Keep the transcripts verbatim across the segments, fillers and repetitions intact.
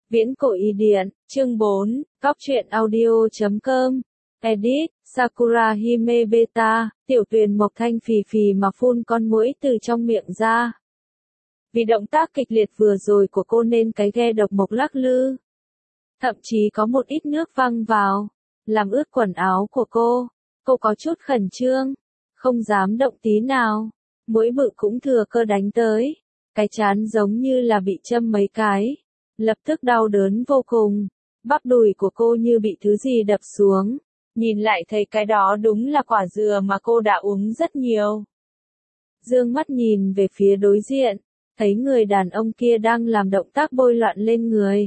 Viễn cổ y điện, chương bốn, Góc truyện audio chấm com, edit, Sakura Hime Beta, tiểu tuyền Mộc Thanh phì phì mà phun con muỗi từ trong miệng ra. Vì động tác kịch liệt vừa rồi của cô nên cái ghe độc mộc lắc lư. Thậm chí có một ít nước văng vào, làm ướt quần áo của cô. Cô có chút khẩn trương, không dám động tí nào. Muỗi bự cũng thừa cơ đánh tới. Cái trán giống như là bị châm mấy cái. Lập tức đau đớn vô cùng. Bắp đùi của cô như bị thứ gì đập xuống. Nhìn lại thấy cái đó đúng là quả dừa mà cô đã uống rất nhiều. Dương mắt nhìn về phía đối diện, thấy người đàn ông kia đang làm động tác bôi loạn lên người.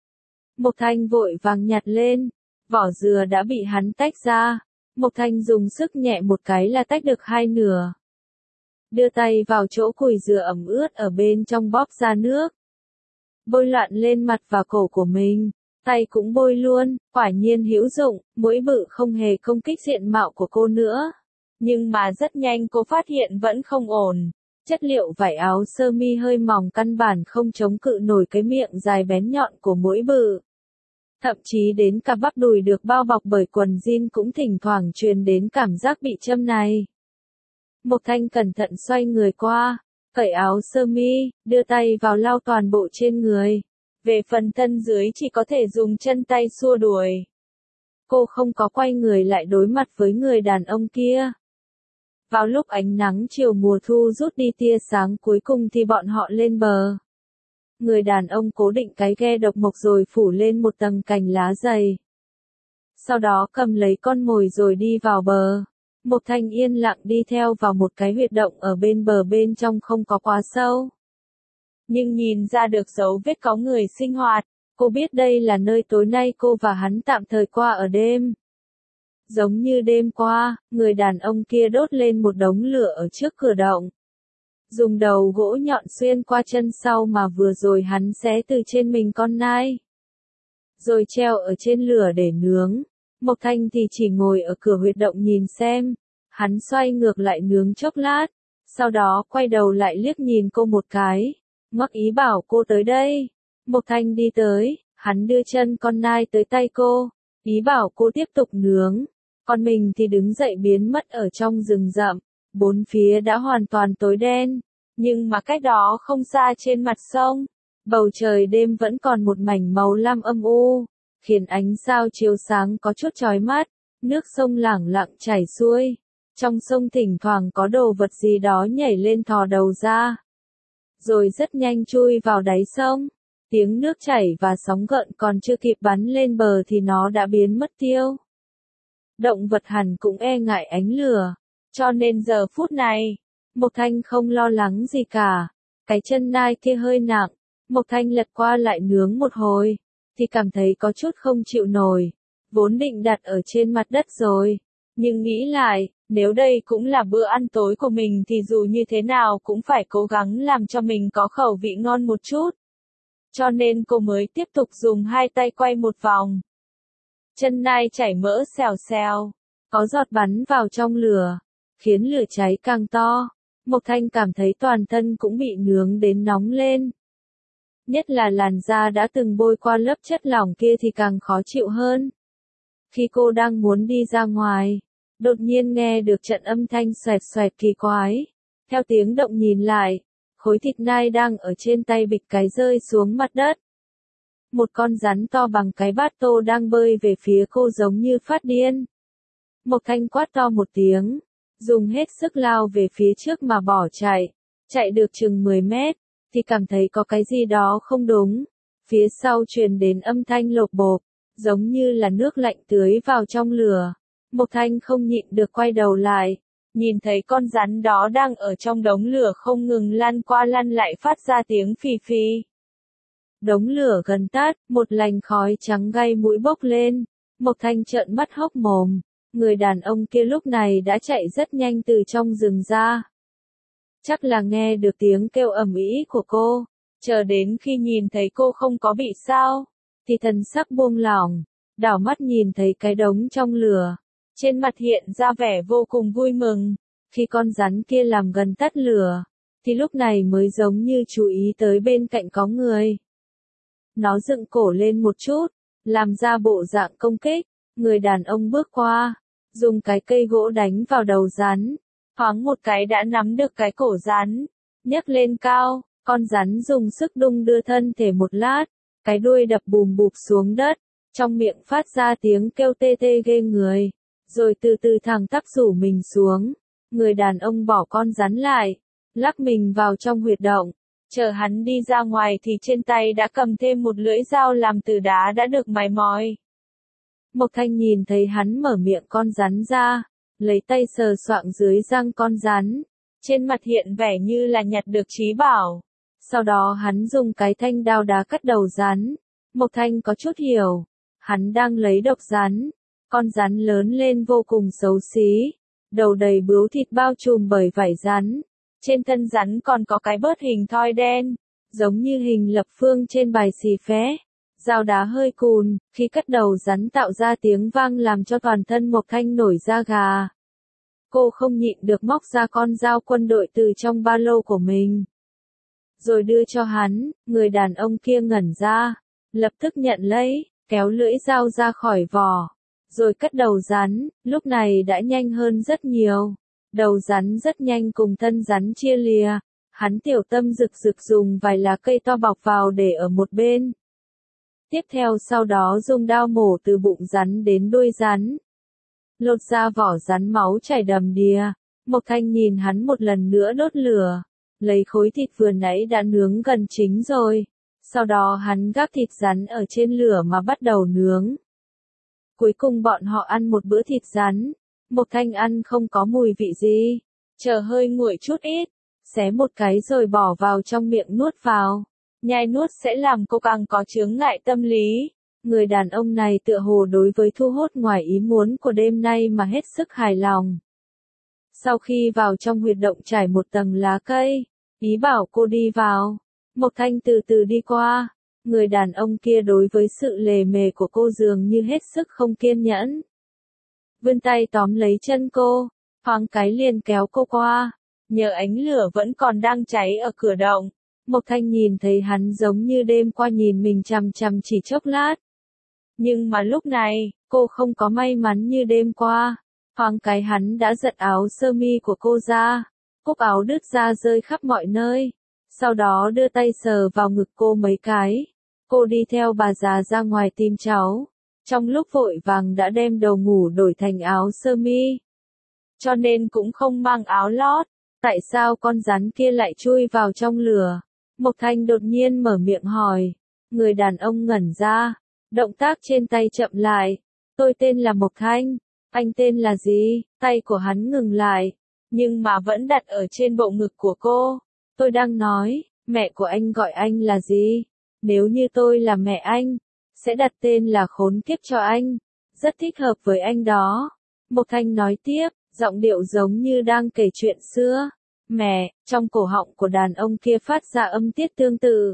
Mộc Thanh vội vàng nhặt lên, vỏ dừa đã bị hắn tách ra. Mộc Thanh dùng sức nhẹ một cái là tách được hai nửa. Đưa tay vào chỗ cùi dừa ẩm ướt ở bên trong bóp ra nước. Bôi loạn lên mặt và cổ của mình, tay cũng bôi luôn, quả nhiên hữu dụng, muỗi bự không hề công kích diện mạo của cô nữa. Nhưng mà rất nhanh cô phát hiện vẫn không ổn. Chất liệu vải áo sơ mi hơi mỏng căn bản không chống cự nổi cái miệng dài bén nhọn của muỗi bự. Thậm chí đến cả bắp đùi được bao bọc bởi quần jean cũng thỉnh thoảng truyền đến cảm giác bị châm này. Mộc Thanh cẩn thận xoay người qua, cởi áo sơ mi, đưa tay vào lau toàn bộ trên người. Về phần thân dưới chỉ có thể dùng chân tay xua đuổi. Cô không có quay người lại đối mặt với người đàn ông kia. Vào lúc ánh nắng chiều mùa thu rút đi tia sáng cuối cùng thì bọn họ lên bờ. Người đàn ông cố định cái ghe độc mộc rồi phủ lên một tầng cành lá dày. Sau đó cầm lấy con mồi rồi đi vào bờ. Mộc Thanh yên lặng đi theo vào một cái huyệt động ở bên bờ, bên trong không có quá sâu. Nhưng nhìn ra được dấu vết có người sinh hoạt, cô biết đây là nơi tối nay cô và hắn tạm thời qua ở đêm. Giống như đêm qua, người đàn ông kia đốt lên một đống lửa ở trước cửa động. Dùng đầu gỗ nhọn xuyên qua chân sau mà vừa rồi hắn xé từ trên mình con nai. Rồi treo ở trên lửa để nướng. Mộc Thanh thì chỉ ngồi ở cửa huyệt động nhìn xem. Hắn xoay ngược lại nướng chốc lát. Sau đó quay đầu lại liếc nhìn cô một cái. Ngoắc ý bảo cô tới đây. Mộc Thanh đi tới, hắn đưa chân con nai tới tay cô. Ý bảo cô tiếp tục nướng. Còn mình thì đứng dậy biến mất ở trong rừng rậm. Bốn phía đã hoàn toàn tối đen. Nhưng mà cách đó không xa trên mặt sông, bầu trời đêm vẫn còn một mảnh màu lam âm u, khiến ánh sao chiếu sáng có chút chói mắt. Nước sông lẳng lặng chảy xuôi. Trong sông thỉnh thoảng có đồ vật gì đó nhảy lên thò đầu ra. Rồi rất nhanh chui vào đáy sông. Tiếng nước chảy và sóng gợn còn chưa kịp bắn lên bờ thì nó đã biến mất tiêu. Động vật hẳn cũng e ngại ánh lửa. Cho nên giờ phút này, Mộc Thanh không lo lắng gì cả. Cái chân nai kia hơi nặng. Mộc Thanh lật qua lại nướng một hồi. Thì cảm thấy có chút không chịu nổi. Vốn định đặt ở trên mặt đất rồi. Nhưng nghĩ lại, nếu đây cũng là bữa ăn tối của mình thì dù như thế nào cũng phải cố gắng làm cho mình có khẩu vị ngon một chút. Cho nên cô mới tiếp tục dùng hai tay quay một vòng. Chân nai chảy mỡ xèo xèo. Có giọt bắn vào trong lửa. Khiến lửa cháy càng to. Mộc Thanh cảm thấy toàn thân cũng bị nướng đến nóng lên. Nhất là làn da đã từng bôi qua lớp chất lỏng kia thì càng khó chịu hơn. Khi cô đang muốn đi ra ngoài, đột nhiên nghe được trận âm thanh xoẹt xoẹt kỳ quái. Theo tiếng động nhìn lại, khối thịt nai đang ở trên tay bịch cái rơi xuống mặt đất. Một con rắn to bằng cái bát tô đang bơi về phía cô giống như phát điên. Mộc Thanh quát to một tiếng, dùng hết sức lao về phía trước mà bỏ chạy. Chạy được chừng mười mét, thì cảm thấy có cái gì đó không đúng. Phía sau truyền đến âm thanh lộp bộp, giống như là nước lạnh tưới vào trong lửa. Mộc Thanh không nhịn được quay đầu lại, nhìn thấy con rắn đó đang ở trong đống lửa không ngừng lăn qua lăn lại phát ra tiếng phì phì. Đống lửa gần tắt, một làn khói trắng gây mũi bốc lên. Mộc Thanh trợn mắt hốc mồm. Người đàn ông kia lúc này đã chạy rất nhanh từ trong rừng ra. Chắc là nghe được tiếng kêu ầm ĩ của cô. Chờ đến khi nhìn thấy cô không có bị sao, thì thần sắc buông lỏng, đảo mắt nhìn thấy cái đống trong lửa. Trên mặt hiện ra vẻ vô cùng vui mừng. Khi con rắn kia làm gần tắt lửa, thì lúc này mới giống như chú ý tới bên cạnh có người. Nó dựng cổ lên một chút, làm ra bộ dạng công kích. Người đàn ông bước qua, dùng cái cây gỗ đánh vào đầu rắn. Thoáng một cái đã nắm được cái cổ rắn, nhấc lên cao, con rắn dùng sức đung đưa thân thể một lát, cái đuôi đập bùm bụp xuống đất, trong miệng phát ra tiếng kêu tê tê ghê người, rồi từ từ thẳng tắp rủ mình xuống. Người đàn ông bỏ con rắn lại, lắc mình vào trong huyệt động, chờ hắn đi ra ngoài thì trên tay đã cầm thêm một lưỡi dao làm từ đá đã được mài mòi. Mộc Thanh nhìn thấy hắn mở miệng con rắn ra, lấy tay sờ soạng dưới răng con rắn, trên mặt hiện vẻ như là nhặt được trí bảo. Sau đó hắn dùng cái thanh đao đá cắt đầu rắn. Mộc Thanh có chút hiểu, hắn đang lấy độc rắn. Con rắn lớn lên vô cùng xấu xí, đầu đầy bướu thịt bao trùm bởi vảy rắn. Trên thân rắn còn có cái bớt hình thoi đen, giống như hình lập phương trên bài xì phé. Dao đá hơi cùn, khi cắt đầu rắn tạo ra tiếng vang làm cho toàn thân Mộc Thanh nổi da gà. Cô không nhịn được móc ra con dao quân đội từ trong ba lô của mình, rồi đưa cho hắn. Người đàn ông kia ngẩn ra, lập tức nhận lấy, kéo lưỡi dao ra khỏi vỏ, rồi cắt đầu rắn. Lúc này đã nhanh hơn rất nhiều, đầu rắn rất nhanh cùng thân rắn chia lìa. Hắn tiểu tâm rực rực dùng vài lá cây to bọc vào để ở một bên. Tiếp theo sau đó dùng đao mổ từ bụng rắn đến đuôi rắn, lột ra vỏ rắn, máu chảy đầm đìa. Mộc Thanh nhìn hắn một lần nữa đốt lửa, lấy khối thịt vừa nãy đã nướng gần chín rồi. Sau đó hắn gắp thịt rắn ở trên lửa mà bắt đầu nướng. Cuối cùng bọn họ ăn một bữa thịt rắn. Mộc Thanh ăn không có mùi vị gì, chờ hơi nguội chút ít, xé một cái rồi bỏ vào trong miệng nuốt vào. Nhai nuốt sẽ làm cô càng có chướng ngại tâm lý. Người đàn ông này tựa hồ đối với thu hút ngoài ý muốn của đêm nay mà hết sức hài lòng. Sau khi vào trong huyệt động trải một tầng lá cây, ý bảo cô đi vào. Mộc Thanh từ từ đi qua. Người đàn ông kia đối với sự lề mề của cô dường như hết sức không kiên nhẫn. Vươn tay tóm lấy chân cô, thoáng cái liền kéo cô qua. Nhờ ánh lửa vẫn còn đang cháy ở cửa động, Mộc Thanh nhìn thấy hắn giống như đêm qua nhìn mình chằm chằm chỉ chốc lát. Nhưng mà lúc này, cô không có may mắn như đêm qua. Thoáng cái hắn đã giật áo sơ mi của cô ra. Cúc áo đứt ra rơi khắp mọi nơi. Sau đó đưa tay sờ vào ngực cô mấy cái. Cô đi theo bà già ra ngoài tìm cháu. Trong lúc vội vàng đã đem đồ ngủ đổi thành áo sơ mi, cho nên cũng không mang áo lót. Tại sao con rắn kia lại chui vào trong lửa? Mộc Thanh đột nhiên mở miệng hỏi. Người đàn ông ngẩn ra, động tác trên tay chậm lại. Tôi tên là Mộc Thanh, anh tên là gì? Tay của hắn ngừng lại, nhưng mà vẫn đặt ở trên bộ ngực của cô. Tôi đang nói, mẹ của anh gọi anh là gì? Nếu như tôi là mẹ anh, sẽ đặt tên là Khốn Kiếp cho anh. Rất thích hợp với anh đó. Mộc Thanh nói tiếp, giọng điệu giống như đang kể chuyện xưa. Mẹ, trong cổ họng của đàn ông kia phát ra âm tiết tương tự.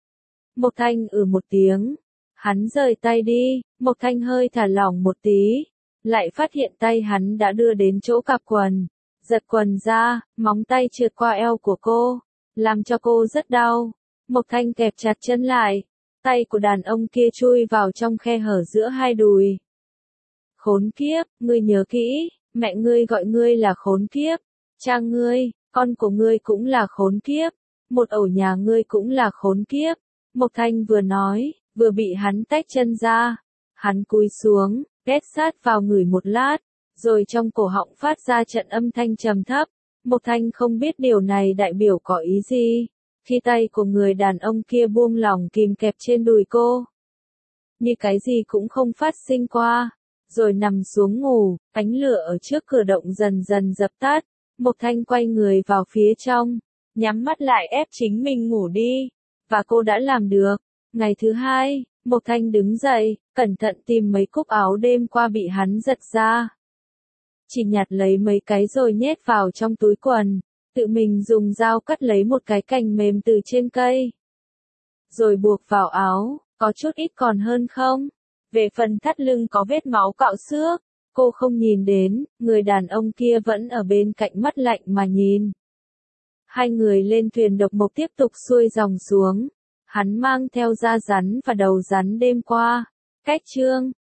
Mộc Thanh ừ một tiếng. Hắn rời tay đi. Mộc Thanh hơi thả lỏng một tí, lại phát hiện tay hắn đã đưa đến chỗ cặp quần. Giật quần ra, móng tay trượt qua eo của cô, làm cho cô rất đau. Mộc Thanh kẹp chặt chân lại. Tay của đàn ông kia chui vào trong khe hở giữa hai đùi. Khốn kiếp, ngươi nhớ kỹ, mẹ ngươi gọi ngươi là khốn kiếp. Cha ngươi, con của ngươi cũng là khốn kiếp. Một ổ nhà ngươi cũng là khốn kiếp. Mộc Thanh vừa nói, vừa bị hắn tách chân ra. Hắn cúi xuống, ghét sát vào người một lát, rồi trong cổ họng phát ra trận âm thanh trầm thấp. Mộc Thanh không biết điều này đại biểu có ý gì. Khi tay của người đàn ông kia buông lỏng kìm kẹp trên đùi cô, như cái gì cũng không phát sinh qua, rồi nằm xuống ngủ. Ánh lửa ở trước cửa động dần dần dập tắt. Mộc Thanh quay người vào phía trong, nhắm mắt lại ép chính mình ngủ đi. Và cô đã làm được. Ngày thứ hai, Mộc Thanh đứng dậy, cẩn thận tìm mấy cúc áo đêm qua bị hắn giật ra. Chỉ nhặt lấy mấy cái rồi nhét vào trong túi quần. Tự mình dùng dao cắt lấy một cái cành mềm từ trên cây, rồi buộc vào áo. Có chút ít còn hơn không? Về phần thắt lưng có vết máu cạo xước, cô không nhìn đến. Người đàn ông kia vẫn ở bên cạnh mắt lạnh mà nhìn. Hai người lên thuyền độc mộc tiếp tục xuôi dòng xuống. hắn mang theo da rắn và đầu rắn đêm qua. Cách chương